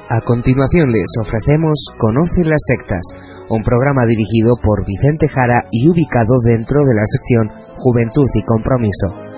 A continuación les ofrecemos Conoce las sectas, un programa dirigido por Vicente Jara y ubicado dentro de la sección Juventud y Compromiso.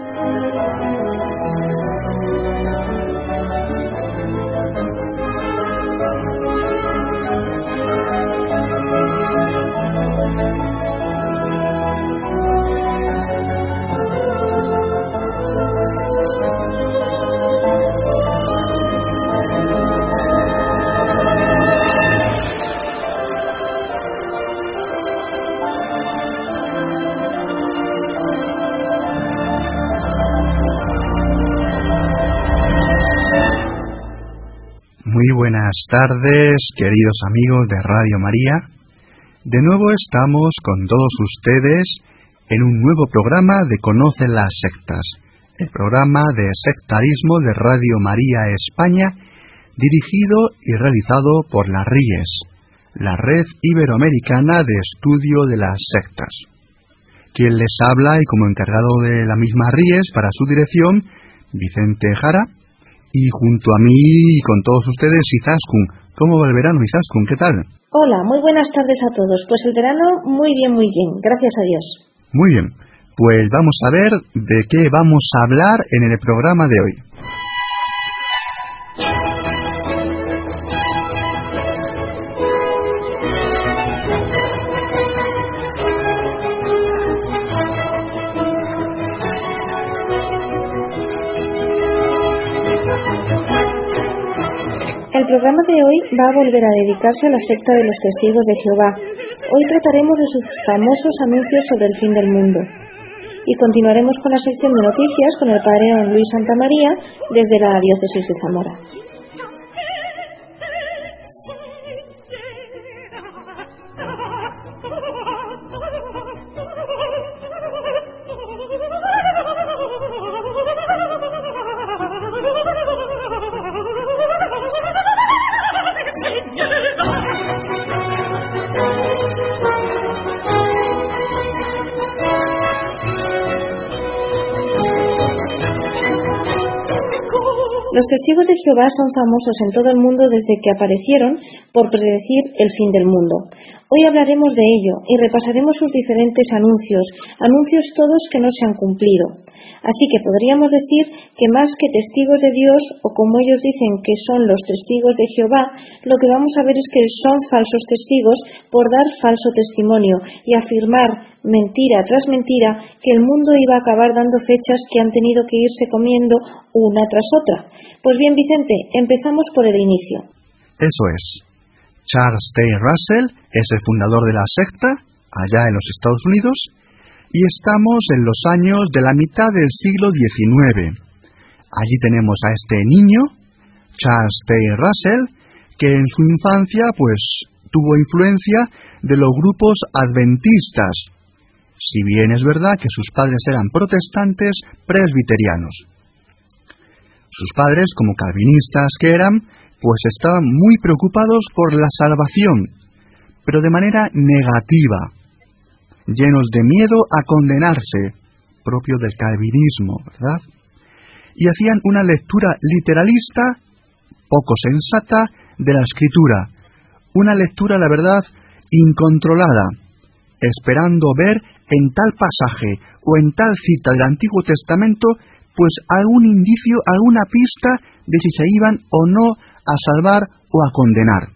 Muy buenas tardes, queridos amigos de Radio María. De nuevo estamos con todos ustedes en un nuevo programa de Conoce las sectas, el programa de sectarismo de Radio María España, dirigido y realizado por la RIES, la Red Iberoamericana de Estudio de las Sectas. Quien les habla y como encargado de la misma RIES para su dirección, Vicente Jara. Y junto a mí y con todos ustedes, Izaskun. ¿Cómo va el verano, Izaskun? ¿Qué tal? Hola, muy buenas tardes a todos. Pues el verano muy bien, gracias a Dios. Muy bien, pues vamos a ver de qué vamos a hablar en el programa de hoy. El programa de hoy va a volver a dedicarse a la secta de los Testigos de Jehová. Hoy trataremos de sus famosos anuncios sobre el fin del mundo. Y continuaremos con la sección de noticias con el padre don Luis Santamaría desde la diócesis de Zamora. Los testigos de Jehová son famosos en todo el mundo desde que aparecieron por predecir el fin del mundo. Hoy hablaremos de ello y repasaremos sus diferentes anuncios todos que no se han cumplido. Así que podríamos decir que más que testigos de Dios, o como ellos dicen que son los testigos de Jehová, lo que vamos a ver es que son falsos testigos por dar falso testimonio y afirmar mentira tras mentira que el mundo iba a acabar dando fechas que han tenido que irse comiendo una tras otra. Pues bien, Vicente, empezamos por el inicio. Eso es. Charles T. Russell es el fundador de la secta, allá en los Estados Unidos, y estamos en los años de la mitad del siglo XIX. Allí tenemos a este niño, Charles T. Russell, que en su infancia tuvo influencia de los grupos adventistas, si bien es verdad que sus padres eran protestantes presbiterianos. Sus padres, como calvinistas que eran, estaban muy preocupados por la salvación, pero de manera negativa, llenos de miedo a condenarse, propio del calvinismo, ¿verdad? Y hacían una lectura literalista, poco sensata, de la Escritura, una lectura, la verdad, incontrolada, esperando ver en tal pasaje o en tal cita del Antiguo Testamento, algún indicio, alguna pista de si se iban o no a salvar o a condenar.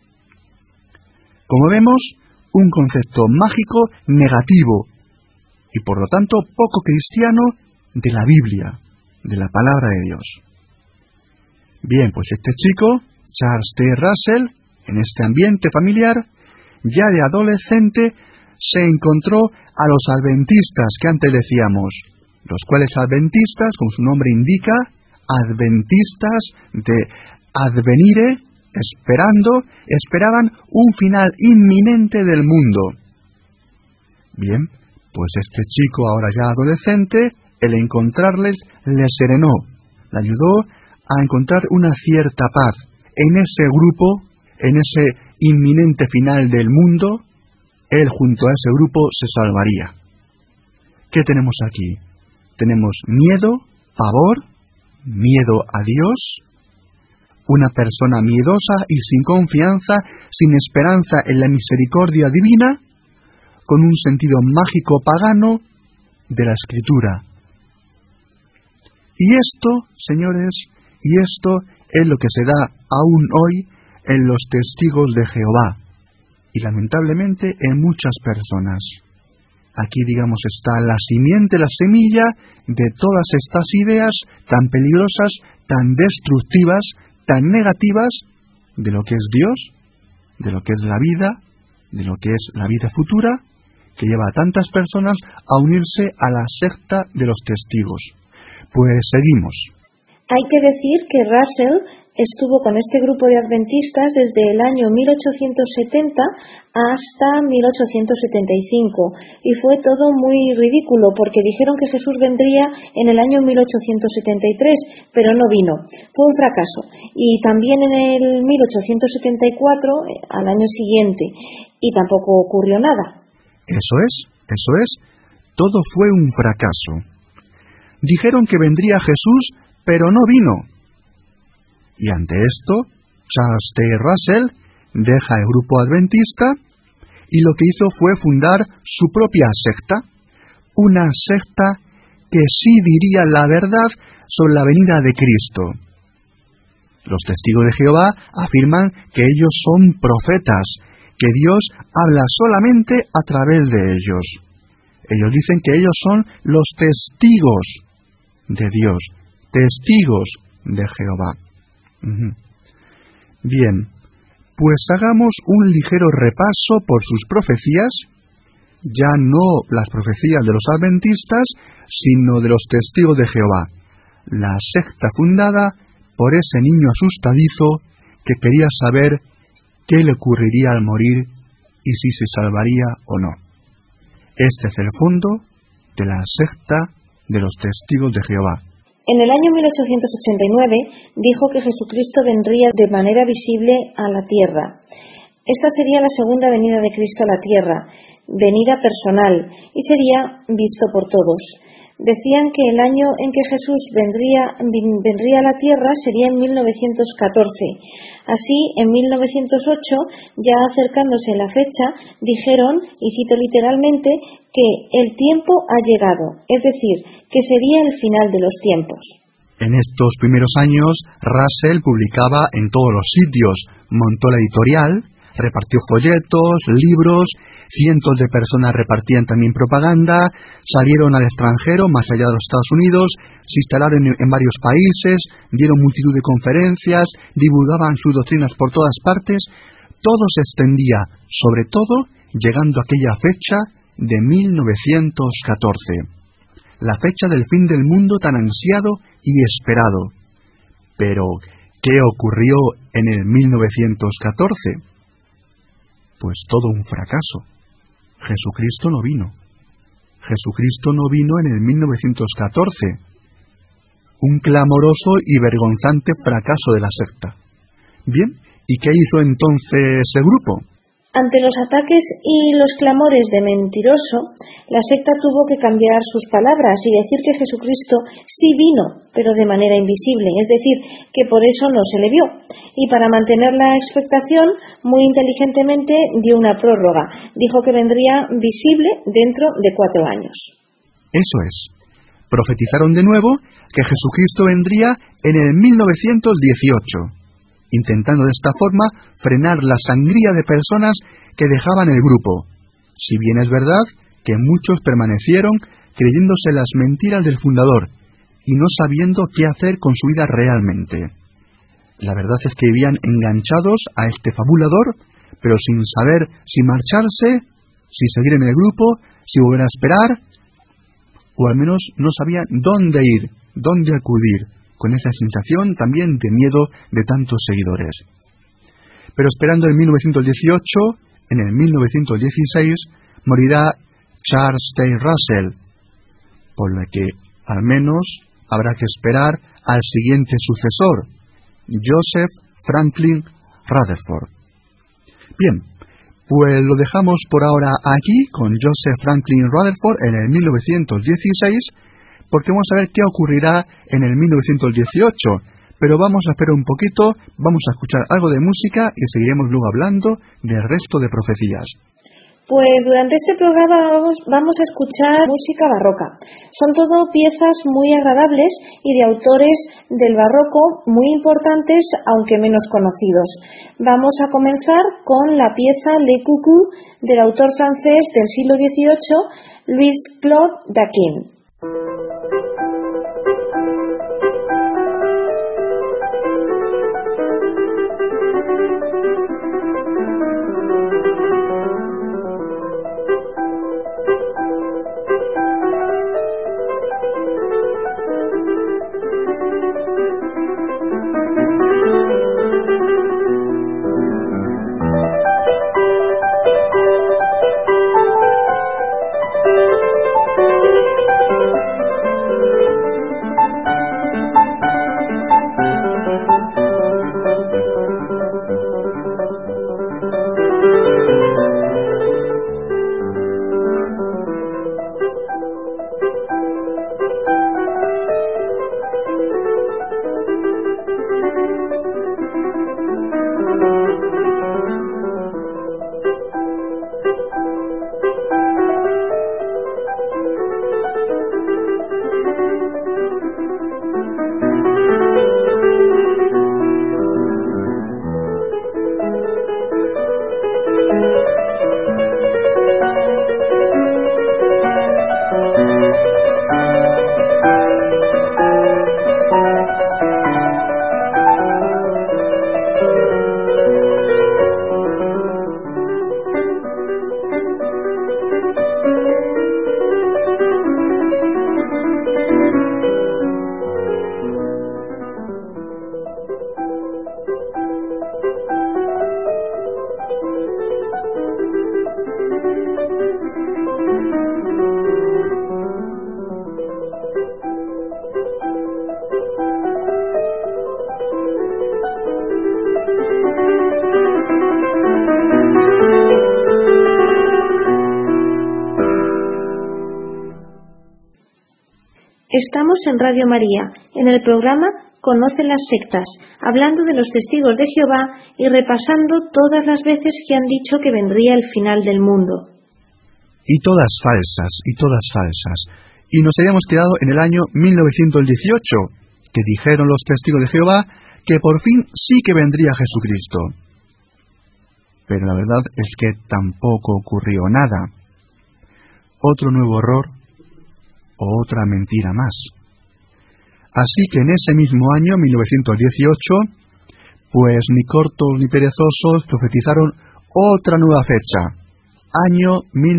Como vemos, un concepto mágico negativo y por lo tanto poco cristiano de la Biblia, de la palabra de Dios. Bien, este chico, Charles T. Russell, en este ambiente familiar, ya de adolescente, se encontró a los adventistas que antes decíamos, los cuales adventistas, como su nombre indica, adventistas de advenire, esperaban un final inminente del mundo. Bien, este chico ahora ya adolescente, el encontrarles le serenó, le ayudó a encontrar una cierta paz en ese grupo, en ese inminente final del mundo. Él junto a ese grupo se salvaría. ¿Qué tenemos aquí? Tenemos miedo, pavor, miedo a Dios, una persona miedosa y sin confianza, sin esperanza en la misericordia divina, con un sentido mágico pagano de la Escritura. Y esto, señores, es lo que se da aún hoy en los testigos de Jehová, y lamentablemente en muchas personas. Aquí, digamos, está la simiente, la semilla de todas estas ideas tan peligrosas, tan destructivas, tan negativas de lo que es Dios, de lo que es la vida, de lo que es la vida futura, que lleva a tantas personas a unirse a la secta de los testigos. Pues seguimos. Hay que decir que Russell estuvo con este grupo de adventistas desde el año 1870 hasta 1875 y fue todo muy ridículo porque dijeron que Jesús vendría en el año 1873, pero no vino. Fue un fracaso. Y también en el 1874, al año siguiente, y tampoco ocurrió nada. Eso es. Todo fue un fracaso. Dijeron que vendría Jesús, pero no vino. Y ante esto, Charles T. Russell deja el grupo adventista y lo que hizo fue fundar su propia secta, una secta que sí diría la verdad sobre la venida de Cristo. Los testigos de Jehová afirman que ellos son profetas, que Dios habla solamente a través de ellos. Ellos dicen que ellos son los testigos de Dios, testigos de Jehová. Bien, pues hagamos un ligero repaso por sus profecías, ya no las profecías de los adventistas, sino de los testigos de Jehová, la secta fundada por ese niño asustadizo que quería saber qué le ocurriría al morir y si se salvaría o no. Este es el fondo de la secta de los testigos de Jehová. En el año 1889 dijo que Jesucristo vendría de manera visible a la tierra. Esta sería la segunda venida de Cristo a la tierra, venida personal, y sería visto por todos. Decían que el año en que Jesús vendría a la tierra sería en 1914. Así, en 1908, ya acercándose la fecha, dijeron, y cito literalmente, que el tiempo ha llegado, es decir, que sería el final de los tiempos. En estos primeros años, Russell publicaba en todos los sitios, montó la editorial, repartió folletos, libros, cientos de personas repartían también propaganda, salieron al extranjero, más allá de los Estados Unidos, se instalaron en varios países, dieron multitud de conferencias, divulgaban sus doctrinas por todas partes. Todo se extendía, sobre todo llegando a aquella fecha de 1914, la fecha del fin del mundo tan ansiado y esperado. Pero, ¿qué ocurrió en el 1914? Pues todo un fracaso. Jesucristo no vino. Jesucristo no vino en el 1914. Un clamoroso y vergonzante fracaso de la secta. Bien, ¿y qué hizo entonces el grupo? Ante los ataques y los clamores de mentiroso, la secta tuvo que cambiar sus palabras y decir que Jesucristo sí vino, pero de manera invisible, es decir, que por eso no se le vio. Y para mantener la expectación, muy inteligentemente dio una prórroga. Dijo que vendría visible dentro de 4 años. Eso es. Profetizaron de nuevo que Jesucristo vendría en el 1918. Intentando de esta forma frenar la sangría de personas que dejaban el grupo. Si bien es verdad que muchos permanecieron creyéndose las mentiras del fundador y no sabiendo qué hacer con su vida realmente. La verdad es que vivían enganchados a este fabulador, pero sin saber si marcharse, si seguir en el grupo, si volver a esperar, o al menos no sabían dónde ir, dónde acudir, con esa sensación también de miedo de tantos seguidores. Pero esperando en 1918, en el 1916, morirá Charles T. Russell, por lo que al menos habrá que esperar al siguiente sucesor, Joseph Franklin Rutherford. Bien, pues lo dejamos por ahora aquí con Joseph Franklin Rutherford en el 1916, porque vamos a ver qué ocurrirá en el 1918, pero vamos a esperar un poquito, vamos a escuchar algo de música y seguiremos luego hablando del resto de profecías. Pues durante este programa vamos a escuchar música barroca. Son todo piezas muy agradables y de autores del barroco muy importantes, aunque menos conocidos. Vamos a comenzar con la pieza Le Coucou del autor francés del siglo XVIII, Louis-Claude Daquin. Estamos en Radio María, en el programa Conoce las sectas, hablando de los testigos de Jehová y repasando todas las veces que han dicho que vendría el final del mundo. Y todas falsas. Y nos habíamos quedado en el año 1918, que dijeron los testigos de Jehová que por fin sí que vendría Jesucristo. Pero la verdad es que tampoco ocurrió nada. Otro nuevo error, otra mentira más. Así que en ese mismo año, 1918, pues ni cortos ni perezosos profetizaron otra nueva fecha, año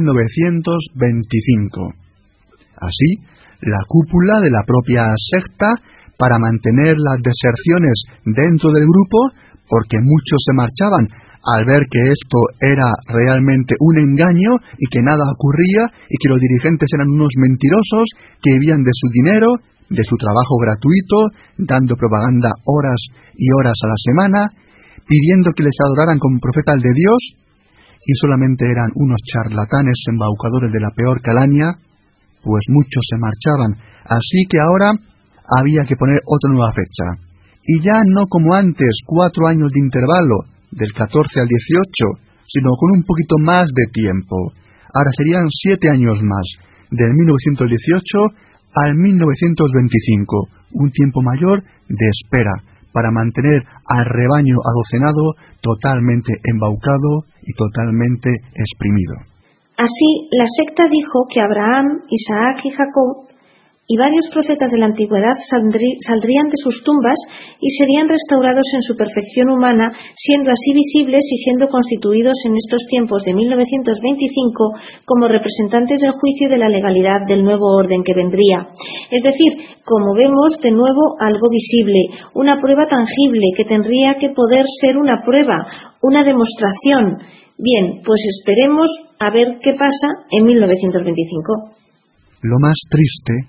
1925. Así, la cúpula de la propia secta, para mantener las deserciones dentro del grupo, porque muchos se marchaban al ver que esto era realmente un engaño y que nada ocurría y que los dirigentes eran unos mentirosos que vivían de su dinero, de su trabajo gratuito, dando propaganda horas y horas a la semana, pidiendo que les adoraran como profetas de Dios, y solamente eran unos charlatanes embaucadores de la peor calaña, pues muchos se marchaban. Así que ahora había que poner otra nueva fecha. Y ya no como antes, 4 años de intervalo, del 14 al 18, sino con un poquito más de tiempo. Ahora serían 7 años más, del 1918 al 1925, un tiempo mayor de espera, para mantener al rebaño adocenado totalmente embaucado y totalmente exprimido. Así, la secta dijo que Abraham, Isaac y Jacob y varios profetas de la antigüedad saldrían de sus tumbas y serían restaurados en su perfección humana, siendo así visibles y siendo constituidos en estos tiempos de 1925 como representantes del juicio y de la legalidad del nuevo orden que vendría. Es decir, como vemos, de nuevo algo visible, una prueba tangible que tendría que poder ser una prueba, una demostración. Bien, pues esperemos a ver qué pasa en 1925. Lo más triste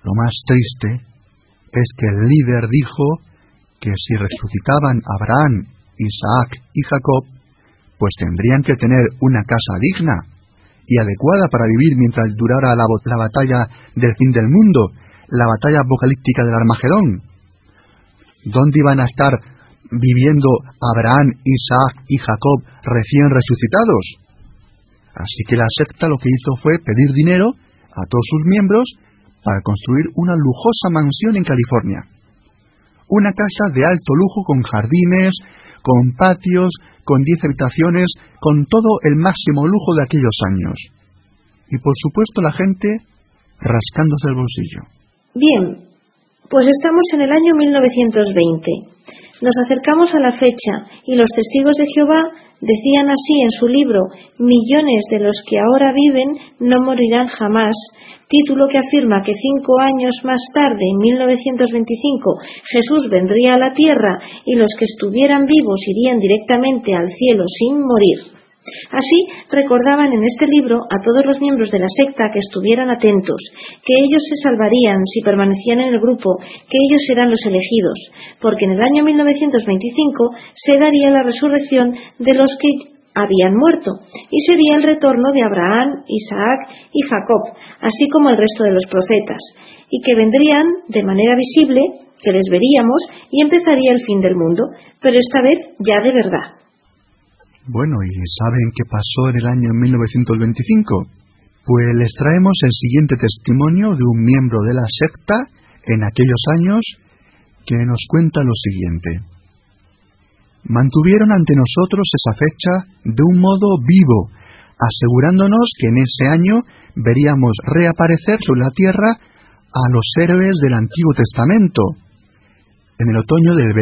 es que el líder dijo que si resucitaban Abraham, Isaac y Jacob, pues tendrían que tener una casa digna y adecuada para vivir mientras durara la batalla del fin del mundo, la batalla apocalíptica del Armagedón. ¿Dónde iban a estar viviendo Abraham, Isaac y Jacob recién resucitados? Así que la secta lo que hizo fue pedir dinero a todos sus miembros para construir una lujosa mansión en California. Una casa de alto lujo con jardines, con patios, con 10 habitaciones, con todo el máximo lujo de aquellos años. Y por supuesto la gente rascándose el bolsillo. Bien, pues estamos en el año 1920. Nos acercamos a la fecha y los testigos de Jehová decían así en su libro: millones de los que ahora viven no morirán jamás, título que afirma que 5 años más tarde, en 1925, Jesús vendría a la tierra y los que estuvieran vivos irían directamente al cielo sin morir. Así recordaban en este libro a todos los miembros de la secta que estuvieran atentos, que ellos se salvarían si permanecían en el grupo, que ellos serán los elegidos, porque en el año 1925 se daría la resurrección de los que habían muerto, y sería el retorno de Abraham, Isaac y Jacob, así como el resto de los profetas, y que vendrían de manera visible, que les veríamos, y empezaría el fin del mundo, pero esta vez ya de verdad. Bueno, ¿y saben qué pasó en el año 1925? Pues les traemos el siguiente testimonio de un miembro de la secta en aquellos años que nos cuenta lo siguiente. Mantuvieron ante nosotros esa fecha de un modo vivo, asegurándonos que en ese año veríamos reaparecer sobre la tierra a los héroes del Antiguo Testamento. En el otoño del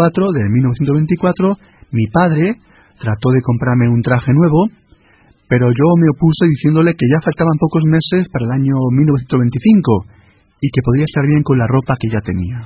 1924, mi padre trató de comprarme un traje nuevo, pero yo me opuse diciéndole que ya faltaban pocos meses para el año 1925 y que podría estar bien con la ropa que ya tenía.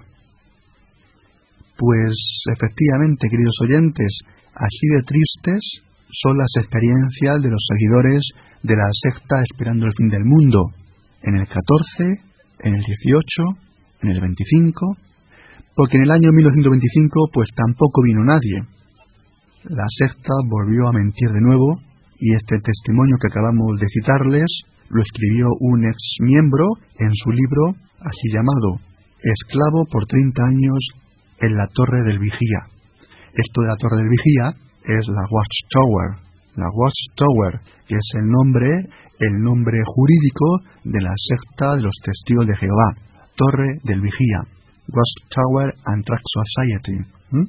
Pues efectivamente, queridos oyentes, así de tristes son las experiencias de los seguidores de la secta esperando el fin del mundo, en el 14, en el 18, en el 25, porque en el año 1925 pues tampoco vino nadie. La secta volvió a mentir de nuevo, y este testimonio que acabamos de citarles lo escribió un ex miembro en su libro así llamado Esclavo por 30 años en la Torre del Vigía. Esto de la Torre del Vigía es la Watchtower. La Watchtower, que es el nombre jurídico de la secta de los Testigos de Jehová. Torre del Vigía. Watchtower and Tract Society.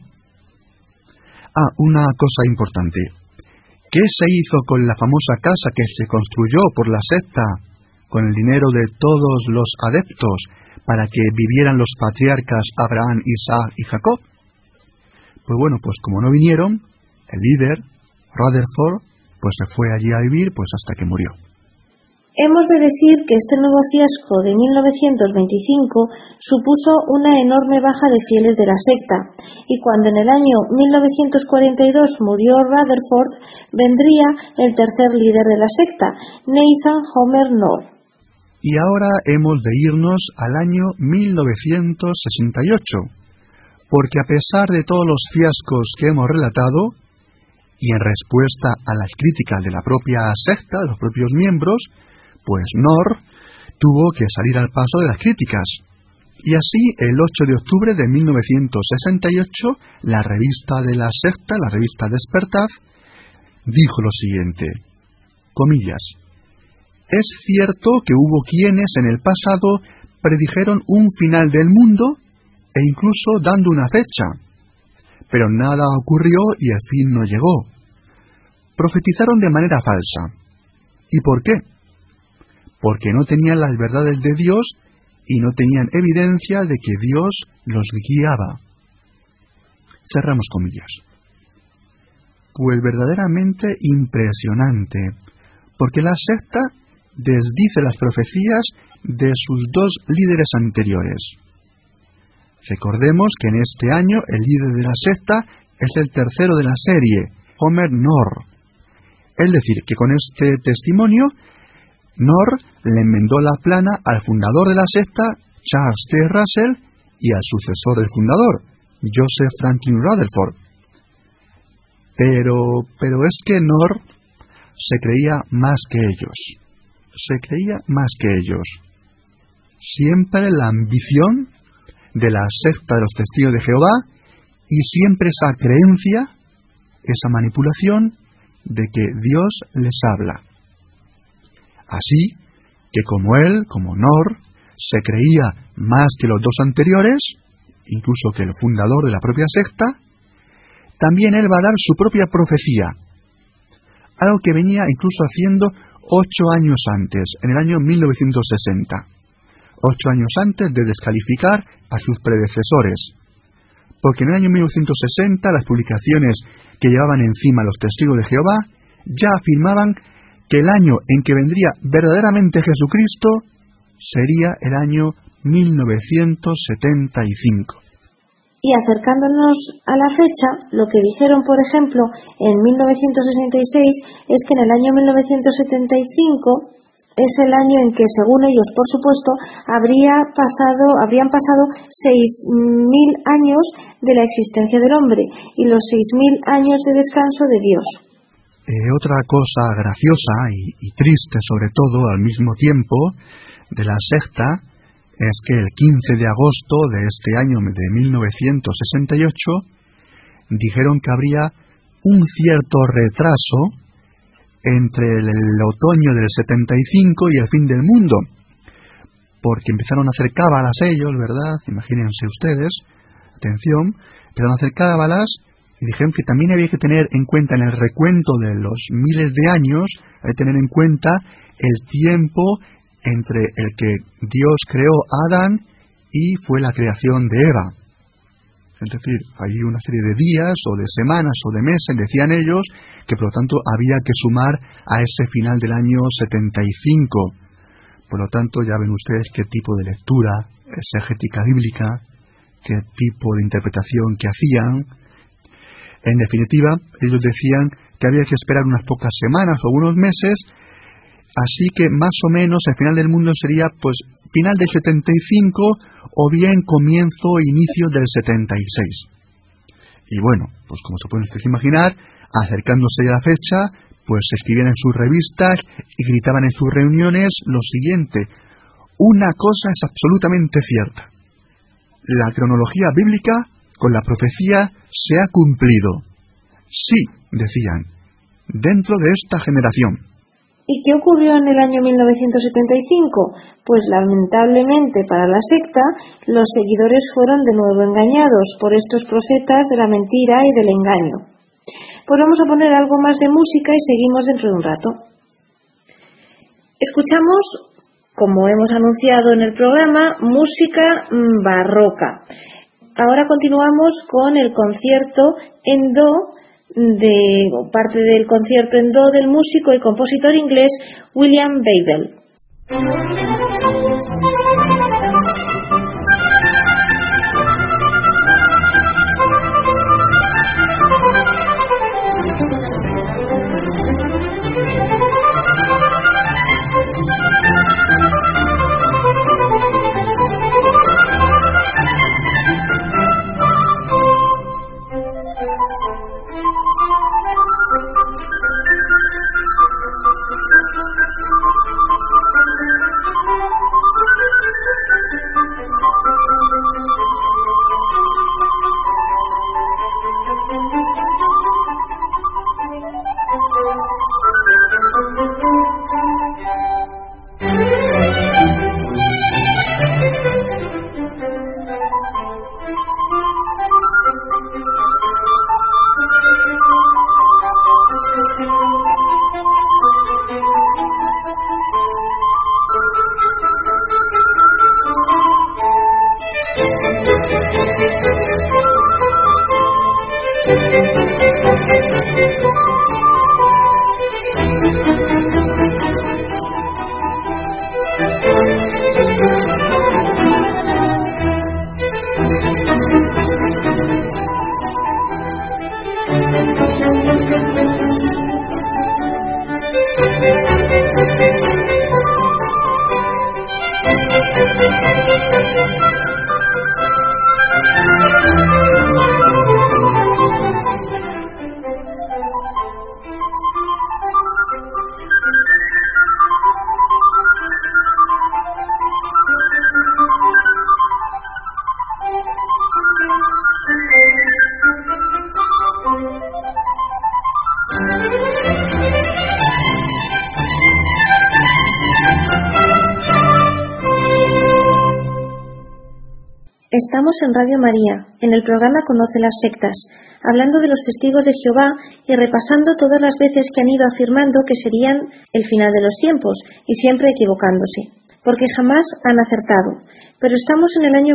Una cosa importante. ¿Qué se hizo con la famosa casa que se construyó por la secta con el dinero de todos los adeptos para que vivieran los patriarcas Abraham, Isaac y Jacob? Pues bueno, pues como no vinieron, el líder, Rutherford, pues se fue allí a vivir pues hasta que murió. Hemos de decir que este nuevo fiasco de 1925 supuso una enorme baja de fieles de la secta, y cuando en el año 1942 murió Rutherford, vendría el tercer líder de la secta, Nathan Homer Knorr. Y ahora hemos de irnos al año 1968, porque a pesar de todos los fiascos que hemos relatado, y en respuesta a las críticas de la propia secta, de los propios miembros, pues Knorr tuvo que salir al paso de las críticas. Y así, el 8 de octubre de 1968, la revista de la secta, la revista Despertad, dijo lo siguiente, comillas, «Es cierto que hubo quienes en el pasado predijeron un final del mundo e incluso dando una fecha, pero nada ocurrió y el fin no llegó. Profetizaron de manera falsa. ¿Y por qué? Porque no tenían las verdades de Dios y no tenían evidencia de que Dios los guiaba». Cerramos comillas. Pues verdaderamente impresionante, porque la secta desdice las profecías de sus dos líderes anteriores. Recordemos que en este año el líder de la secta es el tercero de la serie, Homer Knorr. Es decir, que con este testimonio, Knorr le enmendó la plana al fundador de la secta, Charles T. Russell, y al sucesor del fundador, Joseph Franklin Rutherford. Pero es que Knorr se creía más que ellos. Siempre la ambición de la secta de los Testigos de Jehová, y siempre esa creencia, esa manipulación de que Dios les habla. Así que como él, como Nor, se creía más que los dos anteriores, incluso que el fundador de la propia secta, también él va a dar su propia profecía, algo que venía incluso haciendo 8 años antes, en el año 1960. 8 años antes de descalificar a sus predecesores. Porque en el año 1960 las publicaciones que llevaban encima los Testigos de Jehová ya afirmaban que el año en que vendría verdaderamente Jesucristo sería el año 1975. Y acercándonos a la fecha, lo que dijeron, por ejemplo, en 1966 es que en el año 1975 es el año en que, según ellos, por supuesto, habrían pasado 6.000 años de la existencia del hombre y los 6.000 años de descanso de Dios. Otra cosa graciosa y triste, sobre todo, al mismo tiempo, de la secta, es que el 15 de agosto de este año de 1968 dijeron que habría un cierto retraso entre el otoño del 75 y el fin del mundo, porque empezaron a hacer cábalas ellos, ¿verdad? Imagínense ustedes, atención, empezaron a hacer cábalas y dijeron que también había que tener en cuenta en el recuento de los miles de años, hay que tener en cuenta el tiempo entre el que Dios creó a Adán y fue la creación de Eva. Es decir, hay una serie de días o de semanas o de meses, decían ellos, que por lo tanto había que sumar a ese final del año 75. Por lo tanto, ya ven ustedes qué tipo de lectura exegética bíblica, qué tipo de interpretación que hacían. En definitiva, ellos decían que había que esperar unas pocas semanas o unos meses, así que más o menos el final del mundo sería pues final del 75 o bien comienzo o inicio del 76. Y bueno, pues como se pueden ustedes imaginar, acercándose ya la fecha, pues escribían en sus revistas y gritaban en sus reuniones lo siguiente: una cosa es absolutamente cierta, la cronología bíblica con la profecía se ha cumplido. Sí, decían, dentro de esta generación. ¿Y qué ocurrió en el año 1975? Pues lamentablemente para la secta, los seguidores fueron de nuevo engañados por estos profetas de la mentira y del engaño. Pues vamos a poner algo más de música y seguimos dentro de un rato. Escuchamos, como hemos anunciado en el programa, música barroca. Ahora continuamos con el concierto en do parte del concierto en do del músico y compositor inglés William Babel. Estamos en Radio María, en el programa Conoce las sectas, hablando de los testigos de Jehová y repasando todas las veces que han ido afirmando que serían el final de los tiempos y siempre equivocándose, porque jamás han acertado. Pero estamos en el año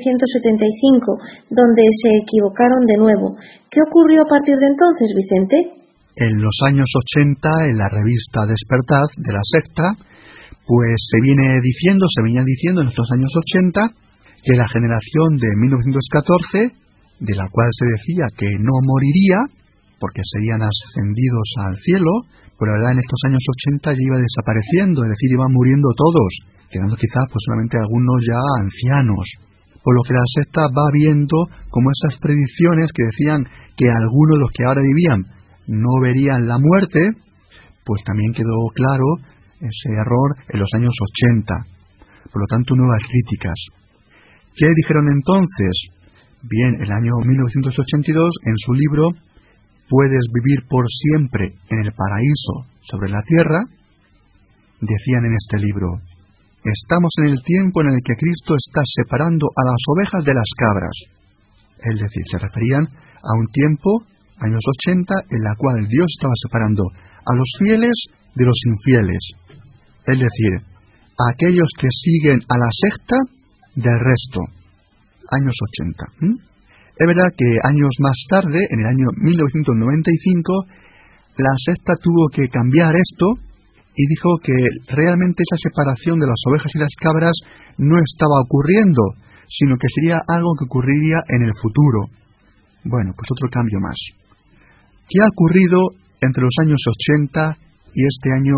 1975, donde se equivocaron de nuevo. ¿Qué ocurrió a partir de entonces, Vicente? En los años 80, en la revista Despertad de la secta, pues se venía diciendo en estos años 80 que la generación de 1914, de la cual se decía que no moriría, porque serían ascendidos al cielo, pero la verdad en estos años 80 ya iba desapareciendo, es decir, iban muriendo todos, quedando quizás pues solamente algunos ya ancianos. Por lo que la secta va viendo como esas predicciones que decían que algunos de los que ahora vivían no verían la muerte, pues también quedó claro ese error en los años 80. Por lo tanto, nuevas críticas. ¿Qué dijeron entonces? Bien, el año 1982, en su libro Puedes vivir por siempre en el paraíso sobre la tierra, decían en este libro: estamos en el tiempo en el que Cristo está separando a las ovejas de las cabras. Es decir, se referían a un tiempo, años 80, en la cual Dios estaba separando a los fieles de los infieles. Es decir, a aquellos que siguen a la secta del resto. Años 80. Es verdad que años más tarde, en el año 1995, la secta tuvo que cambiar esto y dijo que realmente esa separación de las ovejas y las cabras no estaba ocurriendo, sino que sería algo que ocurriría en el futuro. Bueno, pues otro cambio más. ¿Qué ha ocurrido entre los años 80 y este año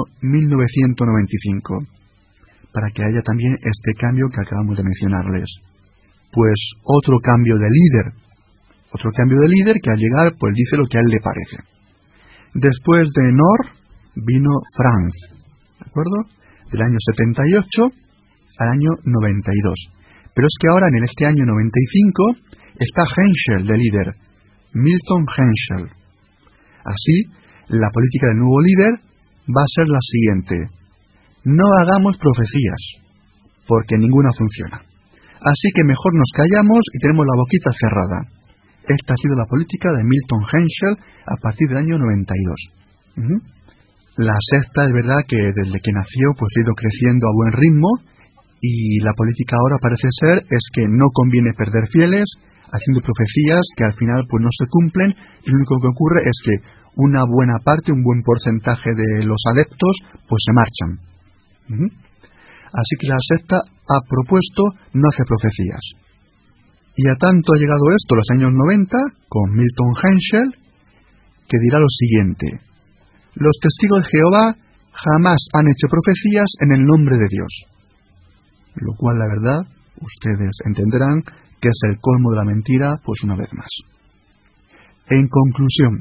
1995? Para que haya también este cambio que acabamos de mencionarles. Pues otro cambio de líder. Otro cambio de líder que al llegar pues dice lo que a él le parece. Después de Nor vino Franz, ¿de acuerdo? Del año 78 al año 92. Pero es que ahora en este año 95 está Henschel de líder, Milton Henschel. Así, la política del nuevo líder va a ser la siguiente: no hagamos profecías, porque ninguna funciona. Así que mejor nos callamos y tenemos la boquita cerrada. Esta ha sido la política de Milton Henschel a partir del año 92. La secta es verdad que desde que nació pues ha ido creciendo a buen ritmo, y la política ahora parece ser es que no conviene perder fieles haciendo profecías que al final pues no se cumplen, y lo único que ocurre es que una buena parte, un buen porcentaje de los adeptos pues se marchan. Así que la secta ha propuesto no hacer profecías. Y a tanto ha llegado esto los años 90 con Milton Henschel, que dirá lo siguiente: los testigos de Jehová jamás han hecho profecías en el nombre de Dios. Lo cual, la verdad, ustedes entenderán que es el colmo de la mentira, pues una vez más. En conclusión,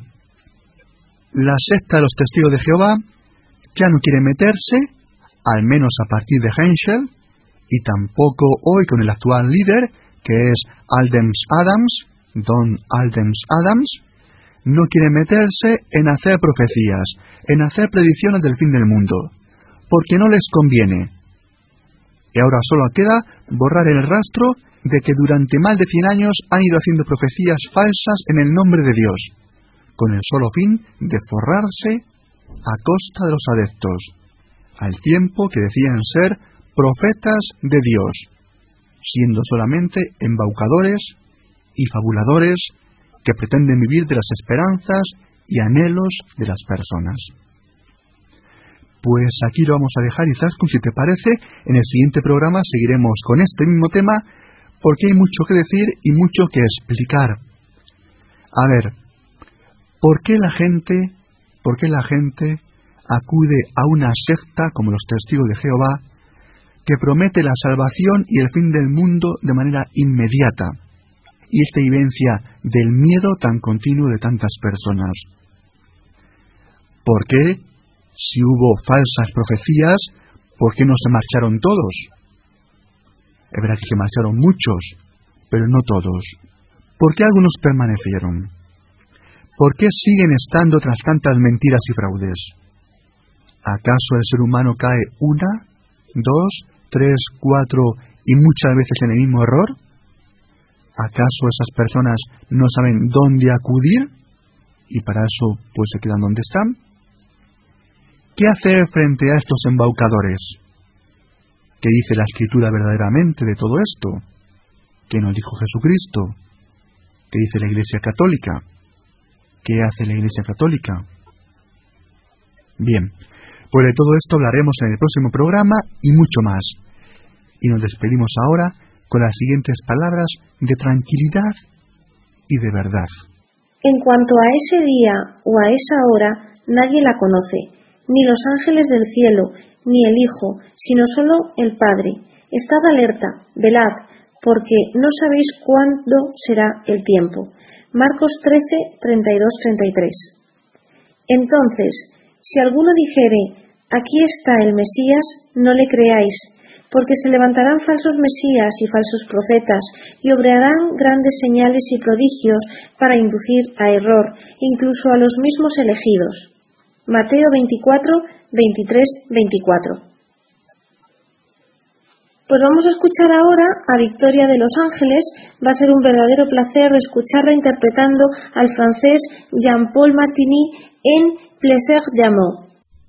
la secta de los testigos de Jehová ya no quiere meterse, al menos a partir de Henschel, y tampoco hoy con el actual líder, que es Don Adams Adams, no quiere meterse en hacer profecías, en hacer predicciones del fin del mundo, porque no les conviene. Y ahora solo queda borrar el rastro de que durante más de 100 años han ido haciendo profecías falsas en el nombre de Dios, con el solo fin de forrarse a costa de los adeptos, al tiempo que decían ser profetas de Dios, siendo solamente embaucadores y fabuladores que pretenden vivir de las esperanzas y anhelos de las personas. Pues aquí lo vamos a dejar, Izaskun, si te parece. En el siguiente programa seguiremos con este mismo tema, porque hay mucho que decir y mucho que explicar. A ver, ¿por qué la gente acude a una secta como los Testigos de Jehová, que promete la salvación y el fin del mundo de manera inmediata, y esta vivencia del miedo tan continuo de tantas personas? ¿Por qué, si hubo falsas profecías, por qué no se marcharon todos? Es verdad que se marcharon muchos, pero no todos. ¿Por qué algunos permanecieron? ¿Por qué siguen estando tras tantas mentiras y fraudes? ¿Acaso el ser humano cae 1, 2, 3, 4 y muchas veces en el mismo error? ¿Acaso esas personas no saben dónde acudir y para eso pues se quedan donde están? ¿Qué hacer frente a estos embaucadores? ¿Qué dice la Escritura verdaderamente de todo esto? ¿Qué nos dijo Jesucristo? ¿Qué dice la Iglesia Católica? ¿Qué hace la Iglesia Católica? Bien, pues de todo esto hablaremos en el próximo programa y mucho más. Y nos despedimos ahora con las siguientes palabras de tranquilidad y de verdad. En cuanto a ese día o a esa hora, nadie la conoce, ni los ángeles del cielo, ni el Hijo, sino solo el Padre. Estad alerta, velad, porque no sabéis cuándo será el tiempo. Marcos 13, 32-33. Entonces, si alguno dijere, aquí está el Mesías, no le creáis, porque se levantarán falsos mesías y falsos profetas, y obrarán grandes señales y prodigios para inducir a error, incluso a los mismos elegidos. Mateo 24, 23, 24. Pues vamos a escuchar ahora a Victoria de Los Ángeles. Va a ser un verdadero placer escucharla interpretando al francés Jean-Paul Martini en Plaisir d'amour.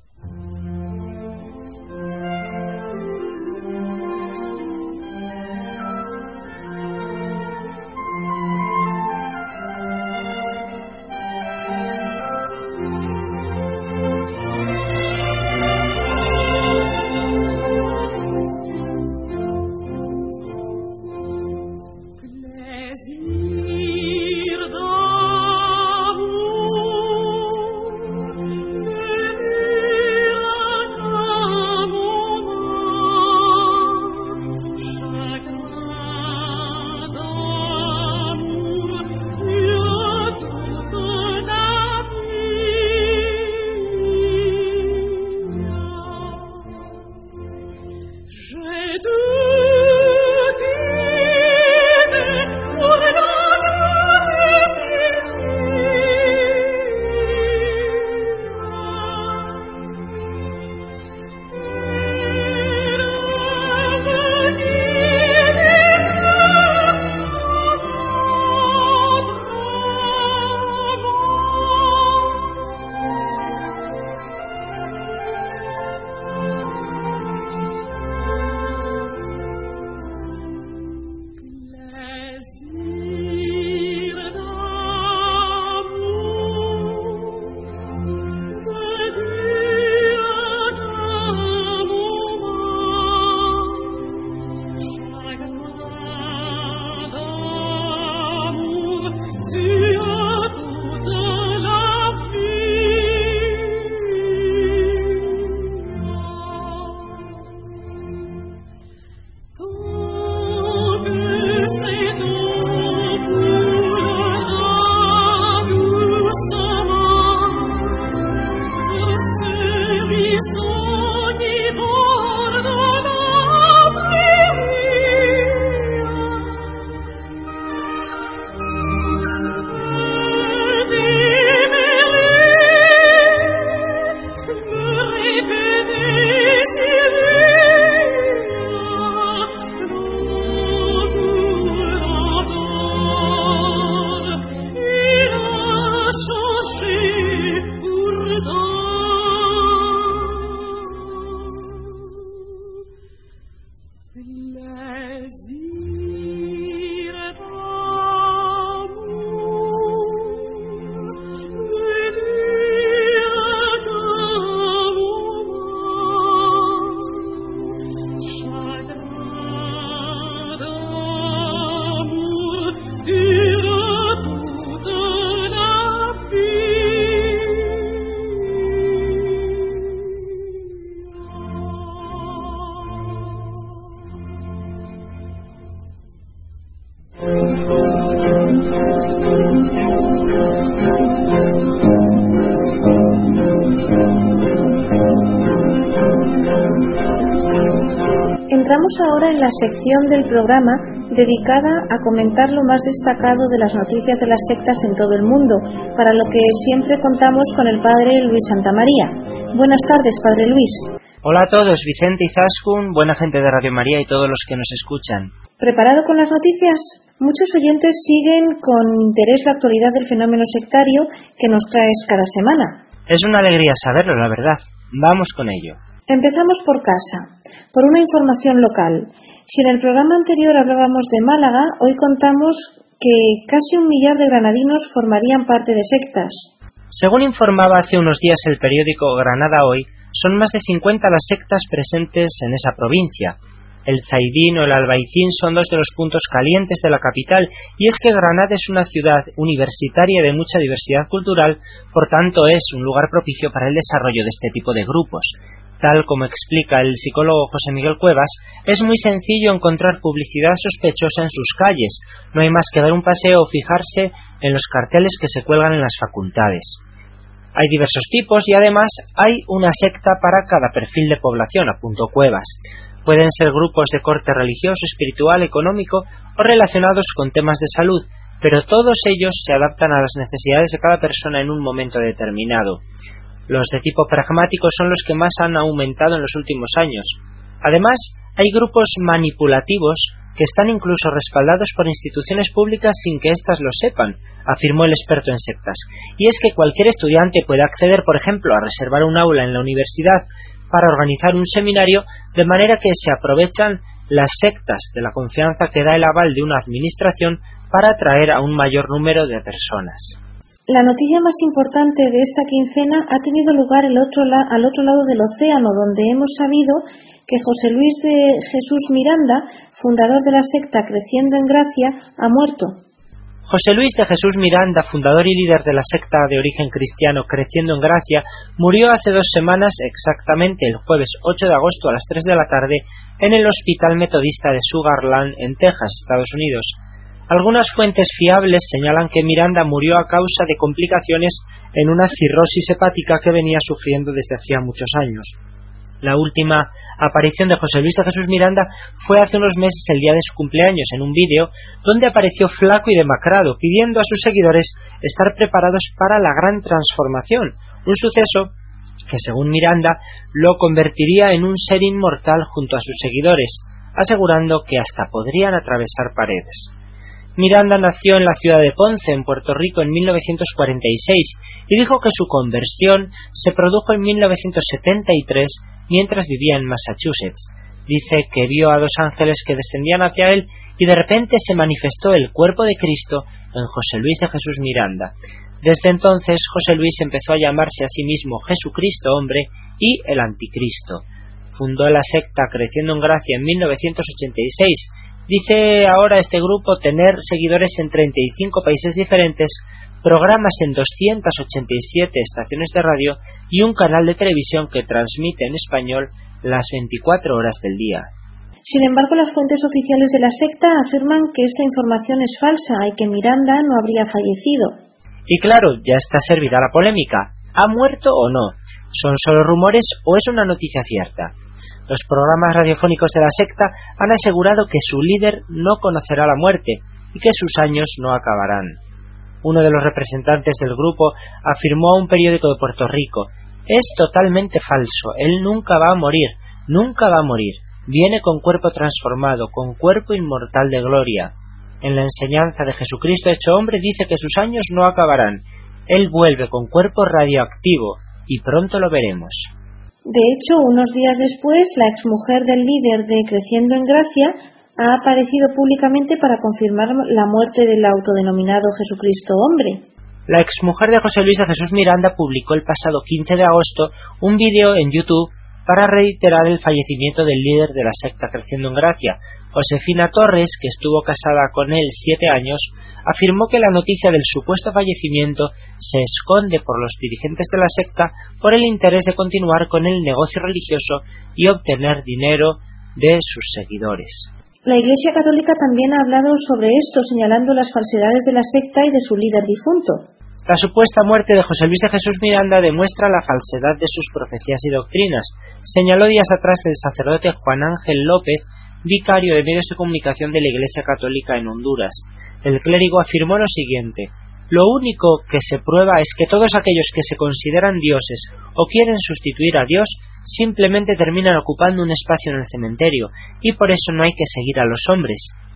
Entramos ahora en la sección del programa dedicada a comentar lo más destacado de las noticias de las sectas en todo el mundo, para lo que siempre contamos con el padre Luis Santamaría. Buenas tardes, padre Luis. Hola a todos, Vicente Izaskun, buena gente de Radio María y todos los que nos escuchan. ¿Preparado con las noticias? Muchos oyentes siguen con interés la actualidad del fenómeno sectario que nos traes cada semana. Es una alegría saberlo, la verdad. Vamos con ello. Empezamos por casa, por una información local. Si en el programa anterior hablábamos de Málaga, hoy contamos que casi 1 millar de granadinos formarían parte de sectas. Según informaba hace unos días el periódico Granada Hoy, son más de 50 las sectas presentes en esa provincia. El Zaidín o el Albaicín son 2 de los puntos calientes de la capital, y es que Granada es una ciudad universitaria de mucha diversidad cultural, por tanto es un lugar propicio para el desarrollo de este tipo de grupos. Tal como explica el psicólogo José Miguel Cuevas, es muy sencillo encontrar publicidad sospechosa en sus calles. No hay más que dar un paseo o fijarse en los carteles que se cuelgan en las facultades. Hay diversos tipos y además hay una secta para cada perfil de población, apuntó Cuevas. Pueden ser grupos de corte religioso, espiritual, económico o relacionados con temas de salud, pero todos ellos se adaptan a las necesidades de cada persona en un momento determinado. Los de tipo pragmático son los que más han aumentado en los últimos años. Además, hay grupos manipulativos que están incluso respaldados por instituciones públicas sin que éstas lo sepan, afirmó el experto en sectas. Y es que cualquier estudiante puede acceder, por ejemplo, a reservar un aula en la universidad para organizar un seminario, de manera que se aprovechan las sectas de la confianza que da el aval de una administración para atraer a un mayor número de personas. La noticia más importante de esta quincena ha tenido lugar al otro lado del océano, donde hemos sabido que José Luis de Jesús Miranda, fundador de la secta Creciendo en Gracia, ha muerto. José Luis de Jesús Miranda, fundador y líder de la secta de origen cristiano Creciendo en Gracia, murió hace 2 semanas, exactamente el jueves 8 de agosto a las 3 de la tarde, en el Hospital Metodista de Sugar Land, en Texas, Estados Unidos. Algunas fuentes fiables señalan que Miranda murió a causa de complicaciones en una cirrosis hepática que venía sufriendo desde hacía muchos años. La última aparición de José Luis de Jesús Miranda fue hace unos meses, el día de su cumpleaños, en un vídeo donde apareció flaco y demacrado, pidiendo a sus seguidores estar preparados para la gran transformación, un suceso que, según Miranda, lo convertiría en un ser inmortal junto a sus seguidores, asegurando que hasta podrían atravesar paredes. Miranda nació en la ciudad de Ponce, en Puerto Rico, en 1946 y dijo que su conversión se produjo en 1973 mientras vivía en Massachusetts. Dice que vio a 2 ángeles que descendían hacia él y de repente se manifestó el cuerpo de Cristo en José Luis de Jesús Miranda. Desde entonces José Luis empezó a llamarse a sí mismo Jesucristo hombre y el Anticristo. Fundó la secta Creciendo en Gracia en 1986. Dice ahora este grupo tener seguidores en 35 países diferentes, programas en 287 estaciones de radio y un canal de televisión que transmite en español las 24 horas del día. Sin embargo, las fuentes oficiales de la secta afirman que esta información es falsa y que Miranda no habría fallecido. Y claro, ya está servida la polémica. ¿Ha muerto o no? ¿Son solo rumores o es una noticia cierta? Los programas radiofónicos de la secta han asegurado que su líder no conocerá la muerte y que sus años no acabarán. Uno de los representantes del grupo afirmó a un periódico de Puerto Rico: «Es totalmente falso, él nunca va a morir, nunca va a morir. Viene con cuerpo transformado, con cuerpo inmortal de gloria. En la enseñanza de Jesucristo hecho hombre dice que sus años no acabarán. Él vuelve con cuerpo radioactivo y pronto lo veremos». De hecho, unos días después, la exmujer del líder de Creciendo en Gracia ha aparecido públicamente para confirmar la muerte del autodenominado Jesucristo hombre. La exmujer de José Luis de Jesús Miranda publicó el pasado 15 de agosto un vídeo en YouTube para reiterar el fallecimiento del líder de la secta Creciendo en Gracia. Josefina Torres, que estuvo casada con él 7 años, afirmó que la noticia del supuesto fallecimiento se esconde por los dirigentes de la secta por el interés de continuar con el negocio religioso y obtener dinero de sus seguidores. La Iglesia Católica también ha hablado sobre esto, señalando las falsedades de la secta y de su líder difunto. La supuesta muerte de José Luis de Jesús Miranda demuestra la falsedad de sus profecías y doctrinas, señaló días atrás el sacerdote Juan Ángel López, vicario de medios de comunicación de la Iglesia Católica en Honduras. El clérigo afirmó lo siguiente: «Lo único que se prueba es que todos aquellos que se consideran dioses o quieren sustituir a Dios simplemente terminan ocupando un espacio en el cementerio, y por eso no hay que seguir a los hombres.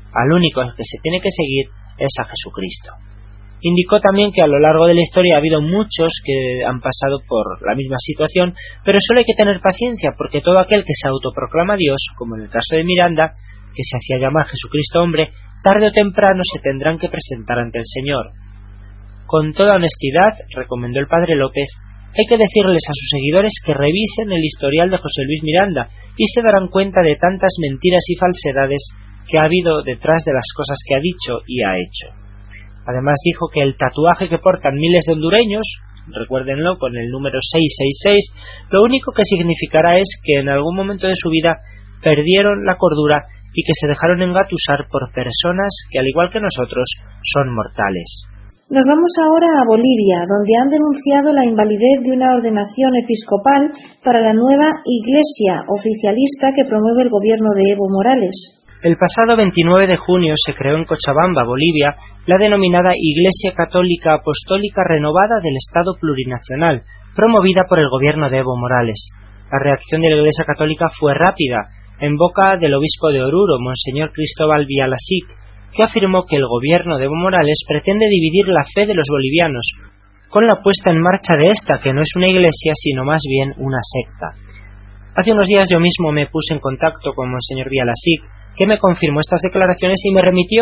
Al único que se tiene que seguir es a Jesucristo. Indicó también que a lo largo de la historia ha habido muchos que han pasado por la misma situación, pero solo hay que tener paciencia, porque todo aquel que se autoproclama Dios, como en el caso de Miranda, que se hacía llamar Jesucristo hombre, tarde o temprano se tendrán que presentar ante el Señor. Con toda honestidad, recomendó el padre López, hay que decirles a sus seguidores que revisen el historial de José Luis Miranda y se darán cuenta de tantas mentiras y falsedades que ha habido detrás de las cosas que ha dicho y ha hecho. Además dijo que el tatuaje que portan miles de hondureños, recuérdenlo con el número 666, lo único que significará es que en algún momento de su vida perdieron la cordura y que se dejaron engatusar por personas que, al igual que nosotros, son mortales. Nos vamos ahora a Bolivia, donde han denunciado la invalidez de una ordenación episcopal para la nueva iglesia oficialista que promueve el gobierno de Evo Morales. El pasado 29 de junio se creó en Cochabamba, Bolivia, la denominada Iglesia Católica Apostólica Renovada del Estado Plurinacional, promovida por el gobierno de Evo Morales. La reacción de la Iglesia Católica fue rápida, en boca del obispo de Oruro, Monseñor Cristóbal Villalasic, que afirmó que el gobierno de Evo Morales pretende dividir la fe de los bolivianos, con la puesta en marcha de esta, que no es una iglesia, sino más bien una secta. Hace unos días yo mismo me puse en contacto con Monseñor Villalasic, que me confirmó estas declaraciones y me remitió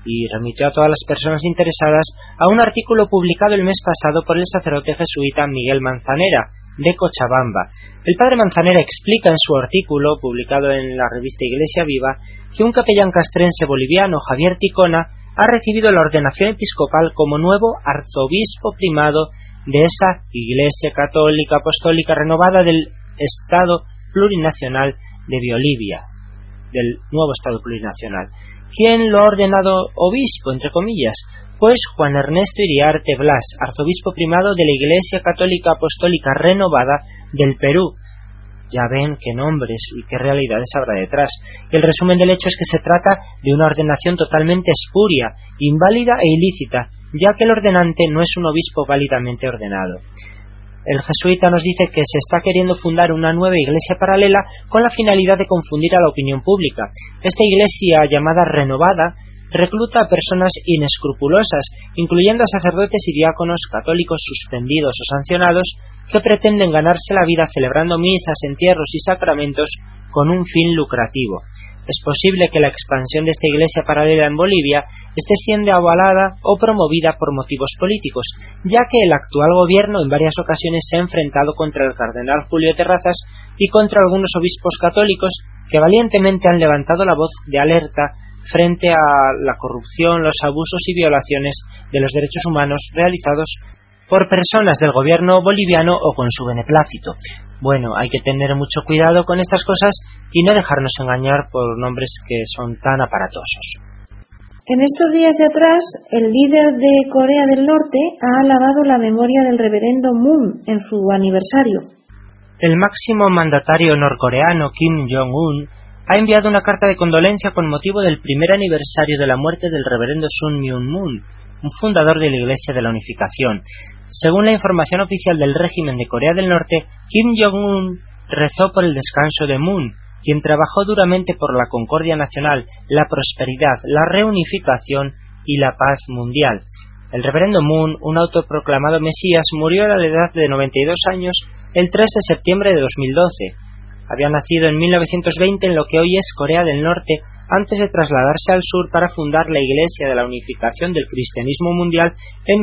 a todas las personas interesadas a un artículo publicado el mes pasado por el sacerdote jesuita Miguel Manzanera, de Cochabamba. El padre Manzanera explica en su artículo, publicado en la revista Iglesia Viva, que un capellán castrense boliviano, Javier Ticona, ha recibido la ordenación episcopal como nuevo arzobispo primado de esa Iglesia Católica Apostólica Renovada del Estado Plurinacional de Bolivia, del nuevo Estado Plurinacional. ¿Quién lo ha ordenado obispo, entre comillas? Pues Juan Ernesto Iriarte Blas, arzobispo primado de la Iglesia Católica Apostólica Renovada del Perú. Ya ven qué nombres y qué realidades habrá detrás. El resumen del hecho es que se trata de una ordenación totalmente espuria, inválida e ilícita, ya que el ordenante no es un obispo válidamente ordenado. El jesuita nos dice que se está queriendo fundar una nueva iglesia paralela con la finalidad de confundir a la opinión pública. Esta iglesia, llamada Renovada, recluta a personas inescrupulosas, incluyendo a sacerdotes y diáconos católicos suspendidos o sancionados, que pretenden ganarse la vida celebrando misas, entierros y sacramentos con un fin lucrativo. Es posible que la expansión de esta iglesia paralela en Bolivia esté siendo avalada o promovida por motivos políticos, ya que el actual gobierno en varias ocasiones se ha enfrentado contra el cardenal Julio Terrazas y contra algunos obispos católicos que valientemente han levantado la voz de alerta frente a la corrupción, los abusos y violaciones de los derechos humanos realizados por personas del gobierno boliviano o con su beneplácito. Bueno, hay que tener mucho cuidado con estas cosas y no dejarnos engañar por nombres que son tan aparatosos. En estos días de atrás, el líder de Corea del Norte ha alabado la memoria del reverendo Moon en su aniversario. El máximo mandatario norcoreano Kim Jong-un ha enviado una carta de condolencia con motivo del primer aniversario de la muerte del reverendo Sun Myung Moon, un fundador de la Iglesia de la Unificación. Según la información oficial del régimen de Corea del Norte, Kim Jong-un rezó por el descanso de Moon, quien trabajó duramente por la concordia nacional, la prosperidad, la reunificación y la paz mundial. El reverendo Moon, un autoproclamado mesías, murió a la edad de 92 años el 3 de septiembre de 2012. Había nacido en 1920 en lo que hoy es Corea del Norte, antes de trasladarse al sur para fundar la Iglesia de la Unificación del Cristianismo Mundial en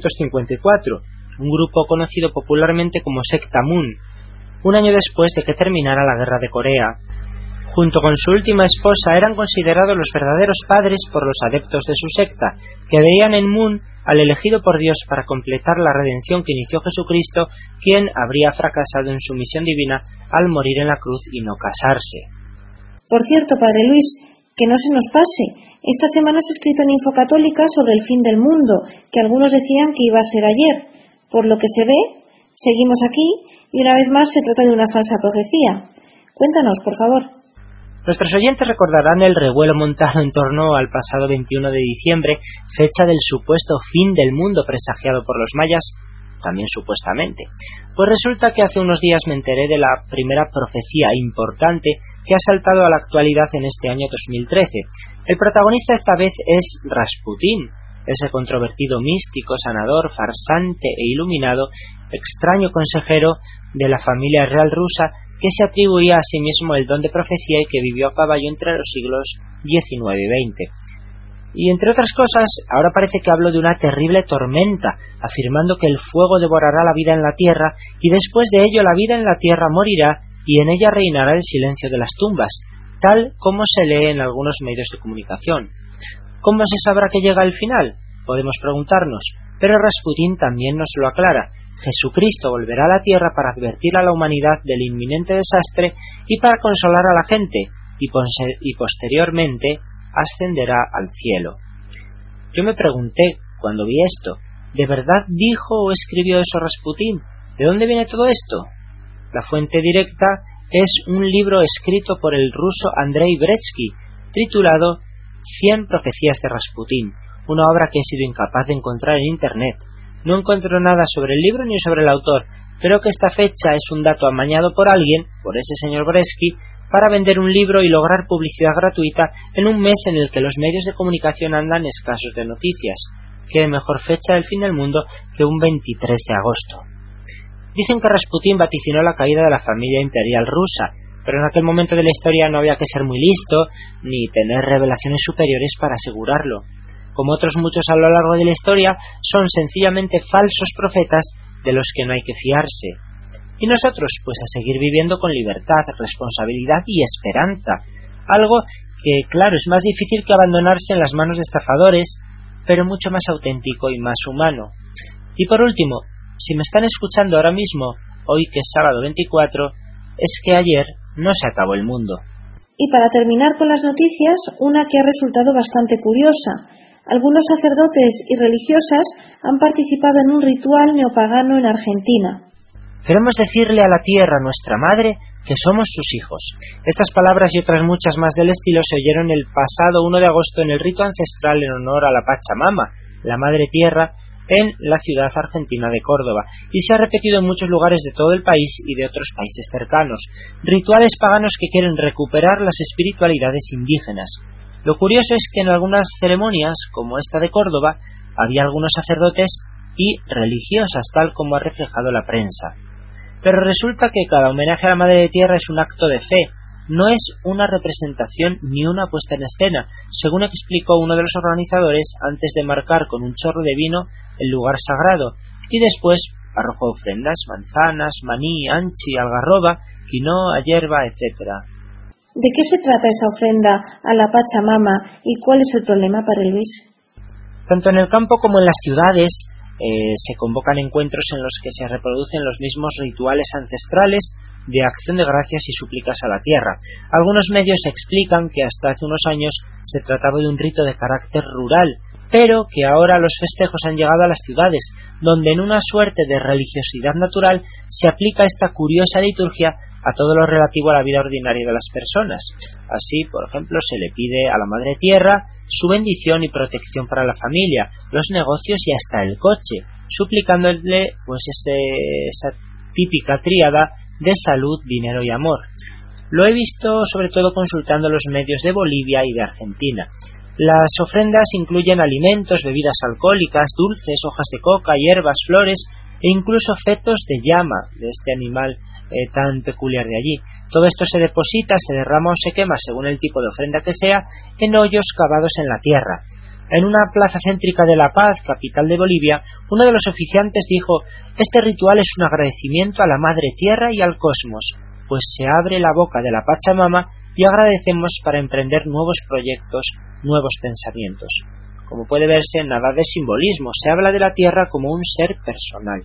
1954, un grupo conocido popularmente como Secta Moon, un año después de que terminara la Guerra de Corea. Junto con su última esposa eran considerados los verdaderos padres por los adeptos de su secta, que veían en Moon al elegido por Dios para completar la redención que inició Jesucristo, quien habría fracasado en su misión divina al morir en la cruz y no casarse. Por cierto, Padre Luis, que no se nos pase. Esta semana se ha escrito en Infocatólica sobre el fin del mundo, que algunos decían que iba a ser ayer. Por lo que se ve, seguimos aquí y una vez más se trata de una falsa profecía. Cuéntanos, por favor. Nuestros oyentes recordarán el revuelo montado en torno al pasado 21 de diciembre, fecha del supuesto fin del mundo presagiado por los mayas, también supuestamente. Pues resulta que hace unos días me enteré de la primera profecía importante que ha saltado a la actualidad en este año 2013. El protagonista esta vez es Rasputín, ese controvertido místico, sanador, farsante e iluminado, extraño consejero de la familia real rusa que se atribuía a sí mismo el don de profecía y que vivió a caballo entre los siglos XIX y XX. Y entre otras cosas, ahora parece que hablo de una terrible tormenta, afirmando que el fuego devorará la vida en la tierra y después de ello la vida en la tierra morirá y en ella reinará el silencio de las tumbas, tal como se lee en algunos medios de comunicación. ¿Cómo se sabrá que llega el final? Podemos preguntarnos, pero Rasputín también nos lo aclara. Jesucristo volverá a la tierra para advertir a la humanidad del inminente desastre y para consolar a la gente, y posteriormente ascenderá al cielo. Yo me pregunté, cuando vi esto, ¿de verdad dijo o escribió eso Rasputín? ¿De dónde viene todo esto? La fuente directa es un libro escrito por el ruso Andrei Bretsky, titulado 100 profecías de Rasputín, una obra que he sido incapaz de encontrar en Internet. No encuentro nada sobre el libro ni sobre el autor, pero que esta fecha es un dato amañado por alguien, por ese señor Bretsky, para vender un libro y lograr publicidad gratuita en un mes en el que los medios de comunicación andan escasos de noticias. ¿Qué mejor fecha del fin del mundo que un 23 de agosto? Dicen que Rasputín vaticinó la caída de la familia imperial rusa, pero en aquel momento de la historia no había que ser muy listo ni tener revelaciones superiores para asegurarlo. Como otros muchos a lo largo de la historia, son sencillamente falsos profetas de los que no hay que fiarse. Y nosotros, pues a seguir viviendo con libertad, responsabilidad y esperanza, algo que, claro, es más difícil que abandonarse en las manos de estafadores, pero mucho más auténtico y más humano. Y por último, si me están escuchando ahora mismo, hoy que es sábado 24, es que ayer no se acabó el mundo. Y para terminar con las noticias, una que ha resultado bastante curiosa. Algunos sacerdotes y religiosas han participado en un ritual neopagano en Argentina. Queremos decirle a la tierra, nuestra madre, que somos sus hijos. Estas palabras y otras muchas más del estilo se oyeron el pasado 1 de agosto en el rito ancestral en honor a la Pachamama, la madre tierra, en la ciudad argentina de Córdoba, y se ha repetido en muchos lugares de todo el país y de otros países cercanos. Rituales paganos que quieren recuperar las espiritualidades indígenas. Lo curioso es que en algunas ceremonias, como esta de Córdoba, había algunos sacerdotes y religiosas, tal como ha reflejado la prensa. Pero resulta que cada homenaje a la Madre Tierra es un acto de fe, no es una representación ni una puesta en escena, según explicó uno de los organizadores antes de marcar con un chorro de vino el lugar sagrado, y después arrojó ofrendas, manzanas, maní, anchi, algarroba, quinoa, hierba, etc. ¿De qué se trata esa ofrenda a la Pachamama y cuál es el problema, Padre Luis? Tanto en el campo como en las ciudades se convocan encuentros en los que se reproducen los mismos rituales ancestrales de acción de gracias y súplicas a la tierra. Algunos medios explican que hasta hace unos años se trataba de un rito de carácter rural, pero que ahora los festejos han llegado a las ciudades, donde en una suerte de religiosidad natural se aplica esta curiosa liturgia a todo lo relativo a la vida ordinaria de las personas. Así, por ejemplo, se le pide a la Madre Tierra su bendición y protección para la familia, los negocios y hasta el coche, suplicándole pues esa típica tríada de salud, dinero y amor. Lo he visto sobre todo consultando los medios de Bolivia y de Argentina. Las ofrendas incluyen alimentos, bebidas alcohólicas, dulces, hojas de coca, hierbas, flores e incluso fetos de llama, de este animal tan peculiar de allí. Todo esto se deposita, se derrama o se quema, según el tipo de ofrenda que sea, en hoyos cavados en la tierra. En una plaza céntrica de La Paz, capital de Bolivia, uno de los oficiantes dijo: «Este ritual es un agradecimiento a la Madre Tierra y al cosmos, pues se abre la boca de la Pachamama y agradecemos para emprender nuevos proyectos, nuevos pensamientos». Como puede verse, nada de simbolismo, se habla de la tierra como un ser personal.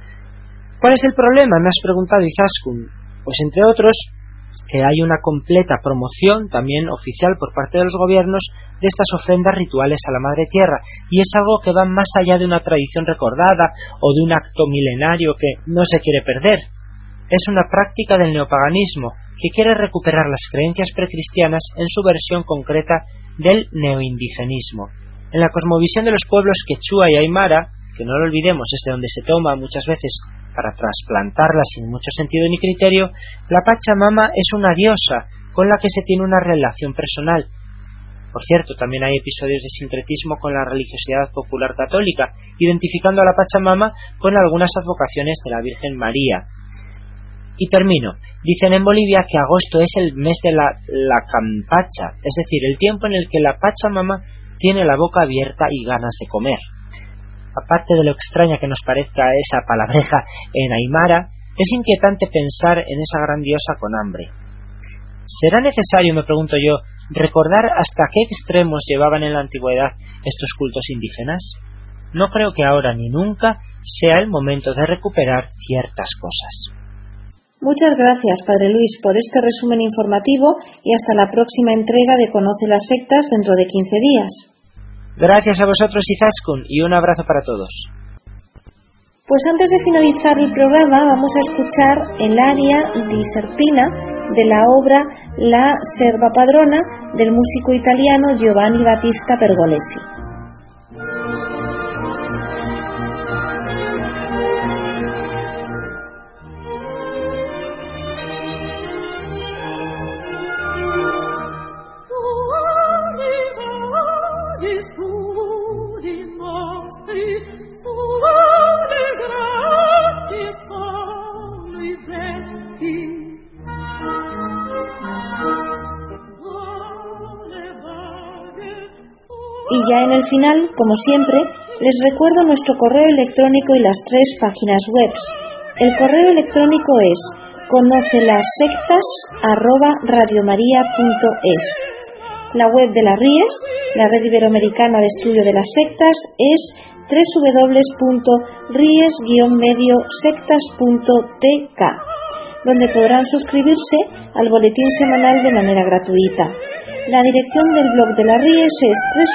¿Cuál es el problema?, me has preguntado, Izaskun. Pues entre otros, que hay una completa promoción, también oficial por parte de los gobiernos, de estas ofrendas rituales a la Madre Tierra, y es algo que va más allá de una tradición recordada o de un acto milenario que no se quiere perder. Es una práctica del neopaganismo que quiere recuperar las creencias precristianas en su versión concreta del neoindigenismo. En la cosmovisión de los pueblos quechua y aymara, que no lo olvidemos es de donde se toma muchas veces para trasplantarla sin mucho sentido ni criterio, la Pachamama es una diosa con la que se tiene una relación personal. Por cierto, también hay episodios de sincretismo con la religiosidad popular católica, identificando a la Pachamama con algunas advocaciones de la Virgen María. Y termino. Dicen en Bolivia que agosto es el mes de la campacha, es decir, el tiempo en el que la Pachamama tiene la boca abierta y ganas de comer. Aparte de lo extraña que nos parezca esa palabreja en aymara, es inquietante pensar en esa gran diosa con hambre. ¿Será necesario, me pregunto yo, recordar hasta qué extremos llevaban en la antigüedad estos cultos indígenas? No creo que ahora ni nunca sea el momento de recuperar ciertas cosas. Muchas gracias, Padre Luis, por este resumen informativo y hasta la próxima entrega de Conoce las sectas dentro de 15 días. Gracias a vosotros, Izaskun, y un abrazo para todos. Pues antes de finalizar el programa vamos a escuchar el aria di Serpina de la obra La Serva Padrona del músico italiano Giovanni Battista Pergolesi. Y ya en el final, como siempre, les recuerdo nuestro correo electrónico y las 3 páginas web. El correo electrónico es conocelasectas@radiomaria.es. La web de la RIES, la Red Iberoamericana de Estudio de las Sectas, es www.ries-mediosectas.tk, donde podrán suscribirse al boletín semanal de manera gratuita. La dirección del blog de la RIES es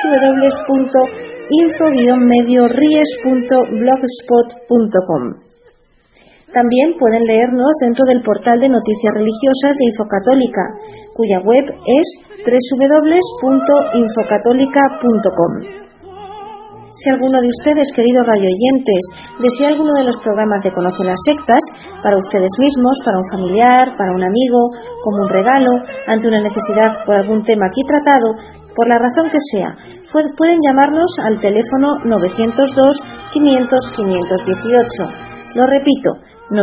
www.info-medios-ries.blogspot.com. También pueden leernos dentro del portal de noticias religiosas de Infocatólica, cuya web es www.infocatólica.com. Si alguno de ustedes, queridos radioyentes, desea alguno de los programas de Conoce las Sectas, para ustedes mismos, para un familiar, para un amigo, como un regalo, ante una necesidad por algún tema aquí tratado, por la razón que sea, pueden llamarnos al teléfono 902-500-518. Lo repito,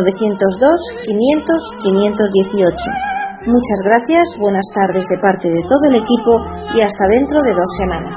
902-500-518. Muchas gracias, buenas tardes de parte de todo el equipo y hasta dentro de 2 semanas.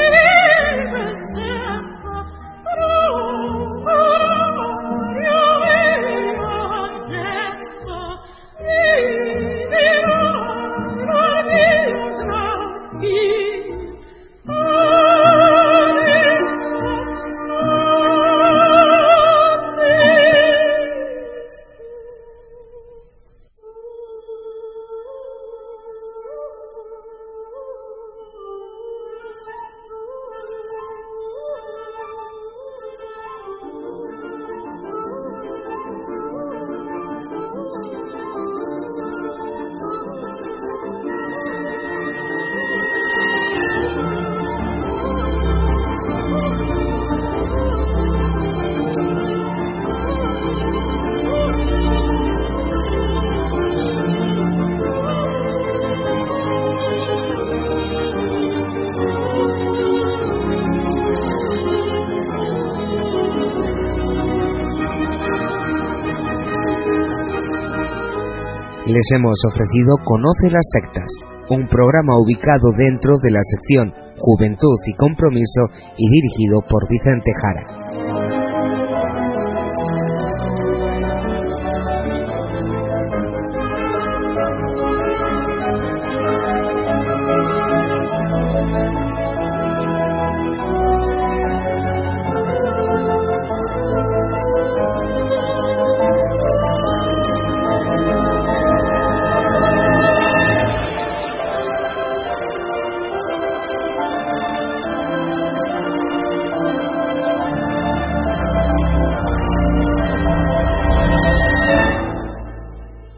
Les hemos ofrecido Conoce las Sectas, un programa ubicado dentro de la sección Juventud y Compromiso y dirigido por Vicente Jara.